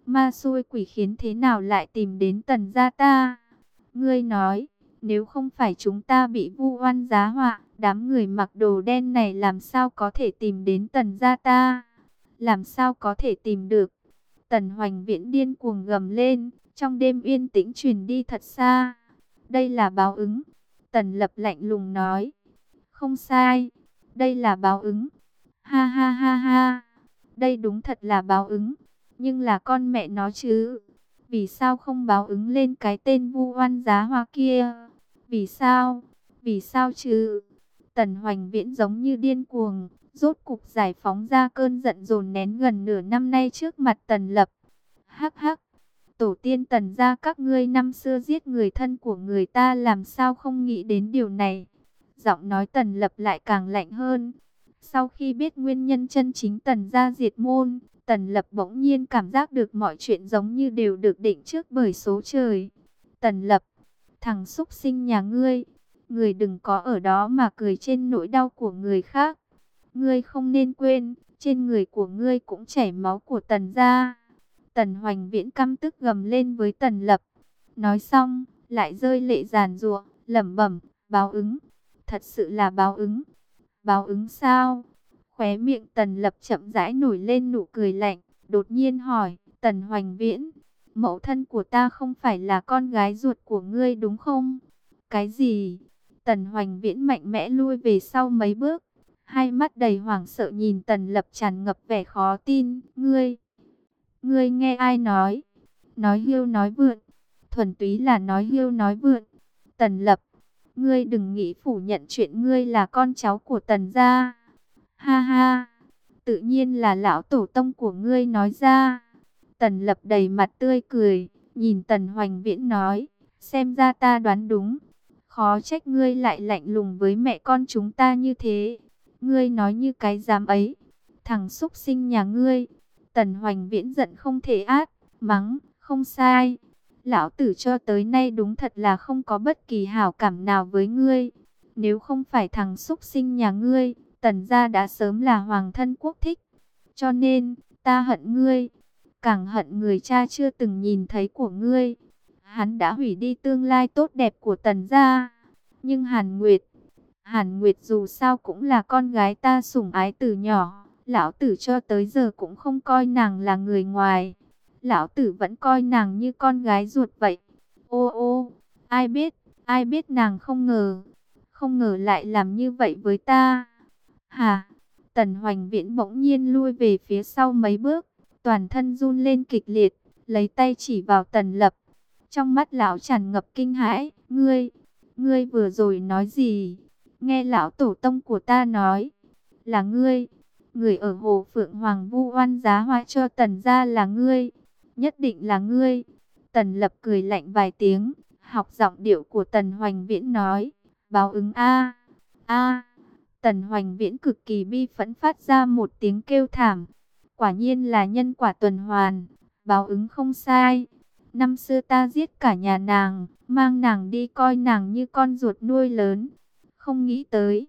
Ma xui quỷ khiến thế nào lại tìm đến Tần gia ta? Ngươi nói, nếu không phải chúng ta bị vu oan giá họa, đám người mặc đồ đen này làm sao có thể tìm đến Tần gia ta? Làm sao có thể tìm được? Tần Hoành Viễn điên cuồng gầm lên, trong đêm yên tĩnh truyền đi thật xa. Đây là báo ứng. Tần Lập lạnh lùng nói. Không sai, đây là báo ứng. Ha ha ha ha, đây đúng thật là báo ứng. Nhưng là con mẹ nó chứ. Vì sao không báo ứng lên cái tên vu oan giá hoa kia? Vì sao? Vì sao chứ? Tần Hoành Viễn giống như điên cuồng, rốt cục giải phóng ra cơn giận dồn nén gần nửa năm nay trước mặt Tần Lập. Hắc hắc, tổ tiên Tần gia các ngươi năm xưa giết người thân của người ta làm sao không nghĩ đến điều này? Giọng nói Tần Lập lại càng lạnh hơn. Sau khi biết nguyên nhân chân chính Tần gia diệt môn, Tần Lập bỗng nhiên cảm giác được mọi chuyện giống như đều được định trước bởi số trời. Tần Lập, thằng súc sinh nhà ngươi, người đừng có ở đó mà cười trên nỗi đau của người khác. Ngươi không nên quên, trên người của ngươi cũng chảy máu của Tần gia. Tần Hoành Viễn căm tức gầm lên với Tần Lập. Nói xong, lại rơi lệ giàn giụa, lẩm bẩm, báo ứng, thật sự là báo ứng. Báo ứng sao? Khóe miệng Tần Lập chậm rãi nổi lên nụ cười lạnh, đột nhiên hỏi, Tần Hoành Viễn, mẫu thân của ta không phải là con gái ruột của ngươi đúng không? Cái gì? Tần Hoành Viễn mạnh mẽ lui về sau mấy bước, hai mắt đầy hoảng sợ nhìn Tần Lập tràn ngập vẻ khó tin. Ngươi, ngươi nghe ai nói? Nói hưu nói vượn, thuần túy là nói hưu nói vượn. Tần Lập, ngươi đừng nghĩ phủ nhận chuyện ngươi là con cháu của Tần gia. Ha ha, tự nhiên là lão tổ tông của ngươi nói ra. Tần Lập đầy mặt tươi cười, nhìn Tần Hoành Viễn nói, xem ra ta đoán đúng. Khó trách ngươi lại lạnh lùng với mẹ con chúng ta như thế. Ngươi nói như cái dám ấy, thằng súc sinh nhà ngươi. Tần Hoành Viễn giận không thể át, mắng, không sai. Lão tử cho tới nay đúng thật là không có bất kỳ hảo cảm nào với ngươi. Nếu không phải thằng súc sinh nhà ngươi, Tần gia đã sớm là hoàng thân quốc thích. Cho nên, ta hận ngươi, càng hận người cha chưa từng nhìn thấy của ngươi. Hắn đã hủy đi tương lai tốt đẹp của Tần gia. Nhưng Hàn Nguyệt, Hàn Nguyệt dù sao cũng là con gái ta sủng ái từ nhỏ. Lão tử cho tới giờ cũng không coi nàng là người ngoài. Lão tử vẫn coi nàng như con gái ruột vậy. Ô ô, ai biết, ai biết nàng không ngờ, không ngờ lại làm như vậy với ta. Hà, Tần Hoành Viễn bỗng nhiên lui về phía sau mấy bước, toàn thân run lên kịch liệt, lấy tay chỉ vào Tần Lập. Trong mắt lão tràn ngập kinh hãi, ngươi, ngươi vừa rồi nói gì? Nghe lão tổ tông của ta nói, là ngươi, người ở Hồ Phượng Hoàng vu oan giá họa cho Tần gia là ngươi, nhất định là ngươi. Tần Lập cười lạnh vài tiếng, học giọng điệu của Tần Hoành Viễn nói, báo ứng a, a. Tần Hoành Viễn cực kỳ bi phẫn phát ra một tiếng kêu thảm. Quả nhiên là nhân quả tuần hoàn, báo ứng không sai. Năm xưa ta giết cả nhà nàng, mang nàng đi coi nàng như con ruột nuôi lớn. Không nghĩ tới,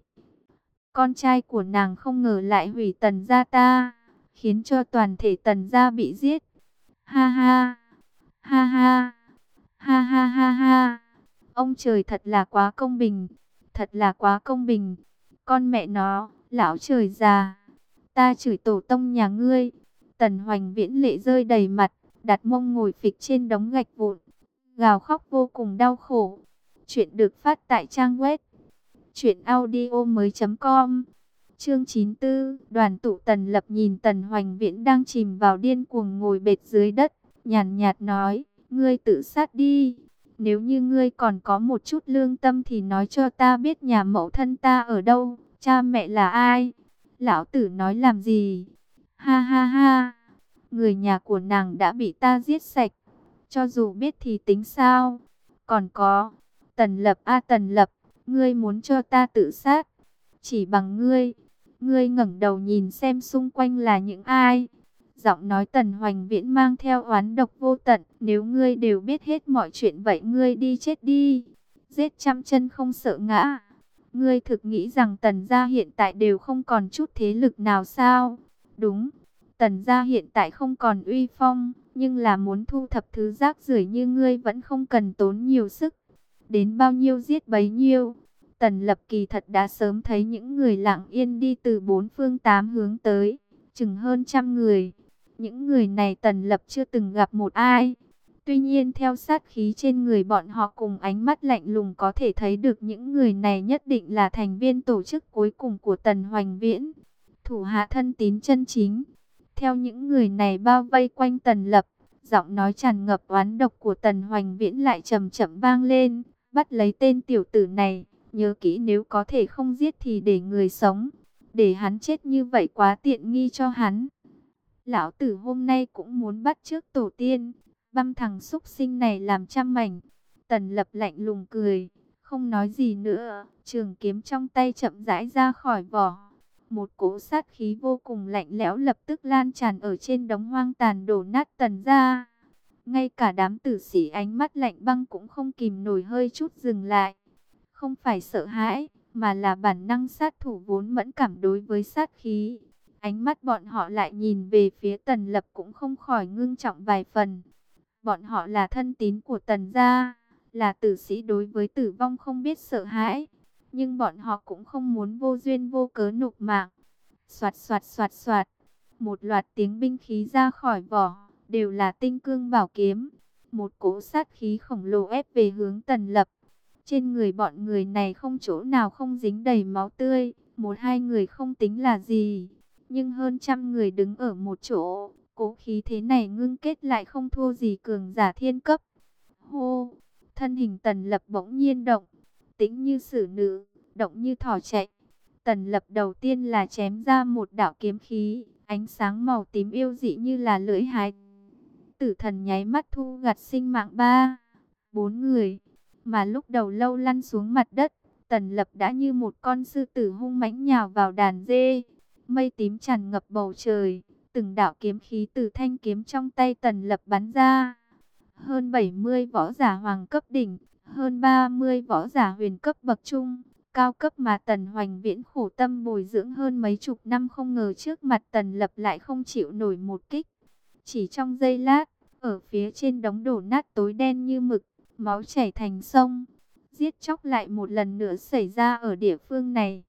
con trai của nàng không ngờ lại hủy Tần gia ta, khiến cho toàn thể Tần gia bị giết. Ha ha, ha ha, ha ha ha ha. Ông trời thật là quá công bình, thật là quá công bình. Con mẹ nó, lão trời già, ta chửi tổ tông nhà ngươi. Tần Hoành Viễn lệ rơi đầy mặt, đặt mông ngồi phịch trên đống gạch vụn, gào khóc vô cùng đau khổ. Chuyện được phát tại trang web truyện audio mới chấm com. Chương chín mươi tư, Đoàn tụ. Tần Lập nhìn Tần Hoành Viễn đang chìm vào điên cuồng ngồi bệt dưới đất, nhàn nhạt nói, ngươi tự sát đi. Nếu như ngươi còn có một chút lương tâm thì nói cho ta biết nhà mẫu thân ta ở đâu, cha mẹ là ai. Lão tử nói làm gì? Ha ha ha, người nhà của nàng đã bị ta giết sạch, cho dù biết thì tính sao? Còn có, Tần Lập a Tần Lập, ngươi muốn cho ta tự sát? Chỉ bằng ngươi, ngươi ngẩng đầu nhìn xem xung quanh là những ai? Giọng nói Tần Hoành Viễn mang theo oán độc vô tận. Nếu ngươi đều biết hết mọi chuyện vậy ngươi đi chết đi. Giết trăm chân không sợ ngã. Ngươi thực nghĩ rằng Tần gia hiện tại đều không còn chút thế lực nào sao? Đúng, Tần gia hiện tại không còn uy phong, nhưng là muốn thu thập thứ rác rưởi như ngươi vẫn không cần tốn nhiều sức. Đến bao nhiêu giết bấy nhiêu. Tần Lập kỳ thật đã sớm thấy những người lặng yên đi từ bốn phương tám hướng tới, chừng hơn trăm người. Những người này Tần Lập chưa từng gặp một ai. Tuy nhiên theo sát khí trên người bọn họ cùng ánh mắt lạnh lùng có thể thấy được những người này nhất định là thành viên tổ chức cuối cùng của Tần Hoành Viễn. Thủ hạ thân tín chân chính. Theo những người này bao vây quanh Tần Lập, giọng nói tràn ngập oán độc của Tần Hoành Viễn lại chậm chậm vang lên. Bắt lấy tên tiểu tử này, nhớ kỹ nếu có thể không giết thì để người sống. Để hắn chết như vậy quá tiện nghi cho hắn. Lão tử hôm nay cũng muốn bắt trước tổ tiên, băm thằng súc sinh này làm trăm mảnh. Tần Lập lạnh lùng cười, không nói gì nữa, trường kiếm trong tay chậm rãi ra khỏi vỏ. Một cỗ sát khí vô cùng lạnh lẽo lập tức lan tràn ở trên đống hoang tàn đổ nát Tần gia. Ngay cả đám tử sĩ ánh mắt lạnh băng cũng không kìm nổi hơi chút dừng lại. Không phải sợ hãi, mà là bản năng sát thủ vốn mẫn cảm đối với sát khí. Ánh mắt bọn họ lại nhìn về phía Tần Lập cũng không khỏi ngưng trọng vài phần. Bọn họ là thân tín của Tần gia, là tử sĩ đối với tử vong không biết sợ hãi. Nhưng bọn họ cũng không muốn vô duyên vô cớ nộp mạng. Soạt soạt soạt soạt, một loạt tiếng binh khí ra khỏi vỏ, đều là tinh cương bảo kiếm. Một cỗ sát khí khổng lồ ép về hướng Tần Lập. Trên người bọn người này không chỗ nào không dính đầy máu tươi, một hai người không tính là gì. Nhưng hơn trăm người đứng ở một chỗ, cố khí thế này ngưng kết lại không thua gì cường giả thiên cấp. Hô, thân hình Tần Lập bỗng nhiên động, tĩnh như xử nữ, động như thỏ chạy. Tần Lập đầu tiên là chém ra một đạo kiếm khí, ánh sáng màu tím yêu dị như là lưỡi hái. Tử thần nháy mắt thu gặt sinh mạng ba, bốn người, mà lúc đầu lâu lăn xuống mặt đất, Tần Lập đã như một con sư tử hung mãnh nhào vào đàn dê. Mây tím tràn ngập bầu trời, từng đạo kiếm khí từ thanh kiếm trong tay Tần Lập bắn ra. Hơn bảy mươi võ giả hoàng cấp đỉnh, hơn ba mươi võ giả huyền cấp bậc trung, cao cấp mà Tần Hoành Viễn khổ tâm bồi dưỡng hơn mấy chục năm không ngờ trước mặt Tần Lập lại không chịu nổi một kích. Chỉ trong giây lát, ở phía trên đống đổ nát tối đen như mực, máu chảy thành sông. Giết chóc lại một lần nữa xảy ra ở địa phương này.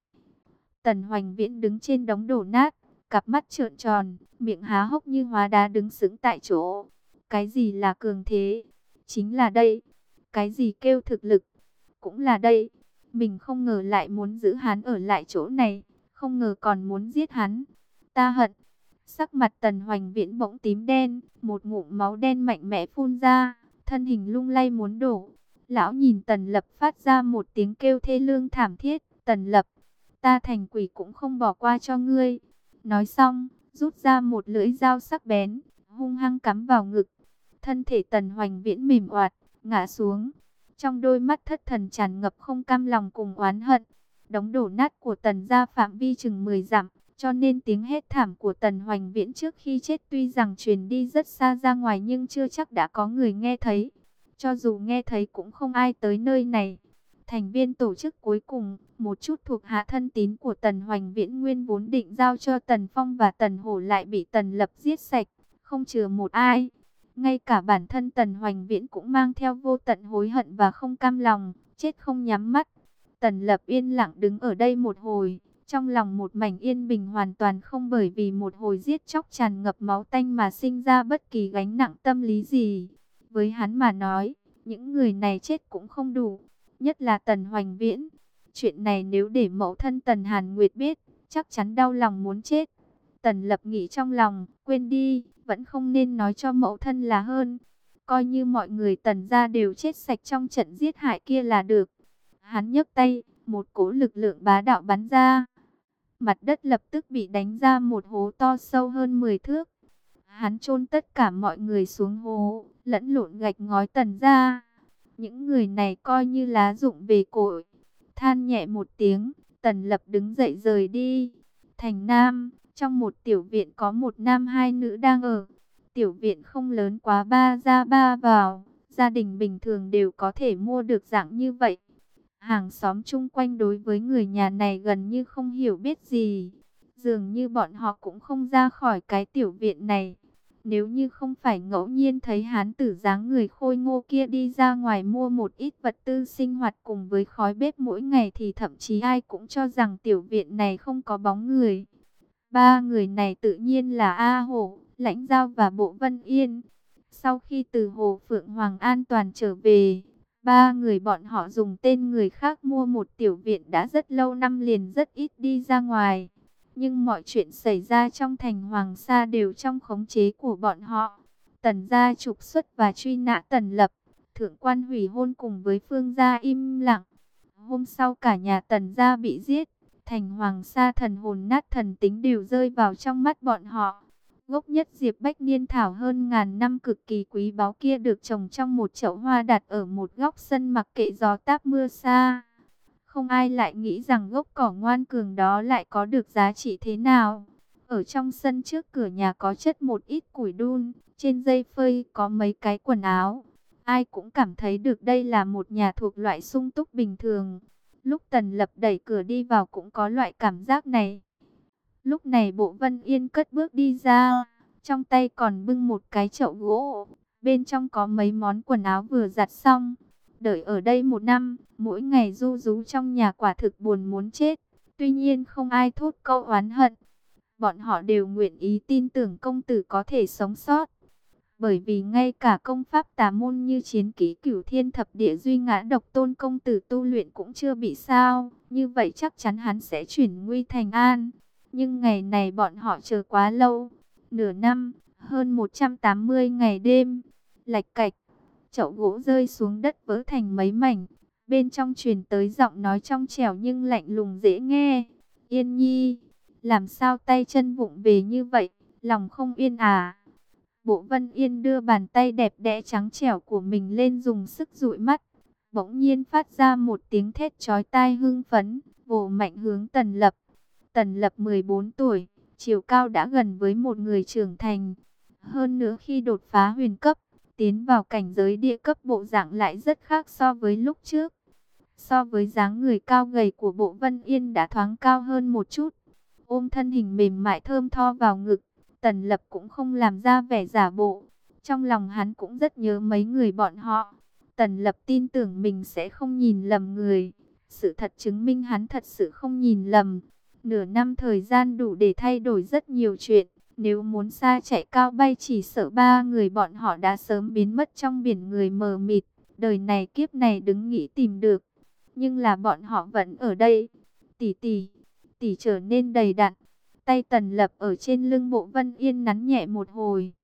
Tần Hoành Viễn đứng trên đống đổ nát, cặp mắt trợn tròn, miệng há hốc như hóa đá đứng sững tại chỗ. Cái gì là cường thế? Chính là đây. Cái gì kêu thực lực? Cũng là đây. Mình không ngờ lại muốn giữ hắn ở lại chỗ này, không ngờ còn muốn giết hắn. Ta hận. Sắc mặt Tần Hoành Viễn bỗng tím đen, một ngụm máu đen mạnh mẽ phun ra, thân hình lung lay muốn đổ. Lão nhìn Tần Lập phát ra một tiếng kêu thê lương thảm thiết. Tần Lập, ta thành quỷ cũng không bỏ qua cho ngươi. Nói xong, rút ra một lưỡi dao sắc bén, hung hăng cắm vào ngực. Thân thể Tần Hoành Viễn mềm oạt, ngã xuống. Trong đôi mắt thất thần tràn ngập không cam lòng cùng oán hận. Đống đổ nát của Tần gia phạm vi chừng mười dặm, cho nên tiếng hét thảm của Tần Hoành Viễn trước khi chết tuy rằng truyền đi rất xa ra ngoài nhưng chưa chắc đã có người nghe thấy. Cho dù nghe thấy cũng không ai tới nơi này. Thành viên tổ chức cuối cùng, một chút thuộc hạ thân tín của Tần Hoành Viễn nguyên vốn định giao cho Tần Phong và Tần Hổ lại bị Tần Lập giết sạch, không chừa một ai. Ngay cả bản thân Tần Hoành Viễn cũng mang theo vô tận hối hận và không cam lòng, chết không nhắm mắt. Tần Lập yên lặng đứng ở đây một hồi, trong lòng một mảnh yên bình hoàn toàn không bởi vì một hồi giết chóc tràn ngập máu tanh mà sinh ra bất kỳ gánh nặng tâm lý gì. Với hắn mà nói, những người này chết cũng không đủ, nhất là Tần Hoành Viễn. Chuyện này nếu để mẫu thân Tần Hàn Nguyệt biết, chắc chắn đau lòng muốn chết. Tần Lập nghĩ trong lòng, quên đi, vẫn không nên nói cho mẫu thân là hơn. Coi như mọi người Tần gia đều chết sạch trong trận giết hại kia là được. Hắn nhấc tay, một cỗ lực lượng bá đạo bắn ra. Mặt đất lập tức bị đánh ra một hố to sâu hơn mười thước. Hắn chôn tất cả mọi người xuống hố, lẫn lộn gạch ngói Tần gia. Những người này coi như lá rụng về cội. Than nhẹ một tiếng, Tần Lập đứng dậy rời đi. Thành Nam, trong một tiểu viện có một nam hai nữ đang ở. Tiểu viện không lớn quá, ba ra ba vào. Gia đình bình thường đều có thể mua được dạng như vậy. Hàng xóm chung quanh đối với người nhà này gần như không hiểu biết gì. Dường như bọn họ cũng không ra khỏi cái tiểu viện này. Nếu như không phải ngẫu nhiên thấy hán tử dáng người khôi ngô kia đi ra ngoài mua một ít vật tư sinh hoạt cùng với khói bếp mỗi ngày thì thậm chí ai cũng cho rằng tiểu viện này không có bóng người. Ba người này tự nhiên là A Hổ, Lãnh Giao và Bộ Vân Yên. Sau khi từ Hồ Phượng Hoàng an toàn trở về, ba người bọn họ dùng tên người khác mua một tiểu viện đã rất lâu năm liền rất ít đi ra ngoài. Nhưng mọi chuyện xảy ra trong thành Hoàng Sa đều trong khống chế của bọn họ. Tần gia trục xuất và truy nã Tần Lập, thượng quan hủy hôn cùng với Phương gia im lặng. Hôm sau cả nhà Tần gia bị giết, thành Hoàng Sa thần hồn nát thần tính đều rơi vào trong mắt bọn họ. Gốc nhất diệp bách niên thảo hơn ngàn năm cực kỳ quý báu kia được trồng trong một chậu hoa đặt ở một góc sân mặc kệ gió táp mưa xa. Không ai lại nghĩ rằng gốc cỏ ngoan cường đó lại có được giá trị thế nào. Ở trong sân trước cửa nhà có chất một ít củi đun, trên dây phơi có mấy cái quần áo. Ai cũng cảm thấy được đây là một nhà thuộc loại sung túc bình thường. Lúc Tần Lập đẩy cửa đi vào cũng có loại cảm giác này. Lúc này Bộ Vân Yên cất bước đi ra, trong tay còn bưng một cái chậu gỗ, bên trong có mấy món quần áo vừa giặt xong. Đợi ở đây một năm, mỗi ngày ru rú trong nhà quả thực buồn muốn chết. Tuy nhiên không ai thốt câu oán hận. Bọn họ đều nguyện ý tin tưởng công tử có thể sống sót. Bởi vì ngay cả công pháp tà môn như chiến kỹ cửu thiên thập địa duy ngã độc tôn công tử tu luyện cũng chưa bị sao. Như vậy chắc chắn hắn sẽ chuyển nguy thành an. Nhưng ngày này bọn họ chờ quá lâu. Nửa năm, hơn một trăm tám mươi ngày đêm. Lạch cạch, chậu gỗ rơi xuống đất vỡ thành mấy mảnh. Bên trong truyền tới giọng nói trong trẻo nhưng lạnh lùng dễ nghe. Yên Nhi, làm sao tay chân vụng về như vậy, lòng không yên à? Bộ Vân Yên đưa bàn tay đẹp đẽ trắng trẻo của mình lên dùng sức dụi mắt. Bỗng nhiên phát ra một tiếng thét chói tai hưng phấn, vồ mạnh hướng Tần Lập. Tần Lập mười bốn tuổi, chiều cao đã gần với một người trưởng thành. Hơn nữa khi đột phá huyền cấp, tiến vào cảnh giới địa cấp bộ dạng lại rất khác so với lúc trước. So với dáng người cao gầy của Bộ Vân Yên đã thoáng cao hơn một chút. Ôm thân hình mềm mại thơm tho vào ngực, Tần Lập cũng không làm ra vẻ giả bộ. Trong lòng hắn cũng rất nhớ mấy người bọn họ. Tần Lập tin tưởng mình sẽ không nhìn lầm người. Sự thật chứng minh hắn thật sự không nhìn lầm. Nửa năm thời gian đủ để thay đổi rất nhiều chuyện. Nếu muốn xa chạy cao bay chỉ sợ ba người bọn họ đã sớm biến mất trong biển người mờ mịt. Đời này kiếp này đứng nghĩ tìm được. Nhưng là bọn họ vẫn ở đây. Tỷ tỷ, tỷ trở nên đầy đặn. Tay Tần Lập ở trên lưng Bộ Vân Yên nắn nhẹ một hồi.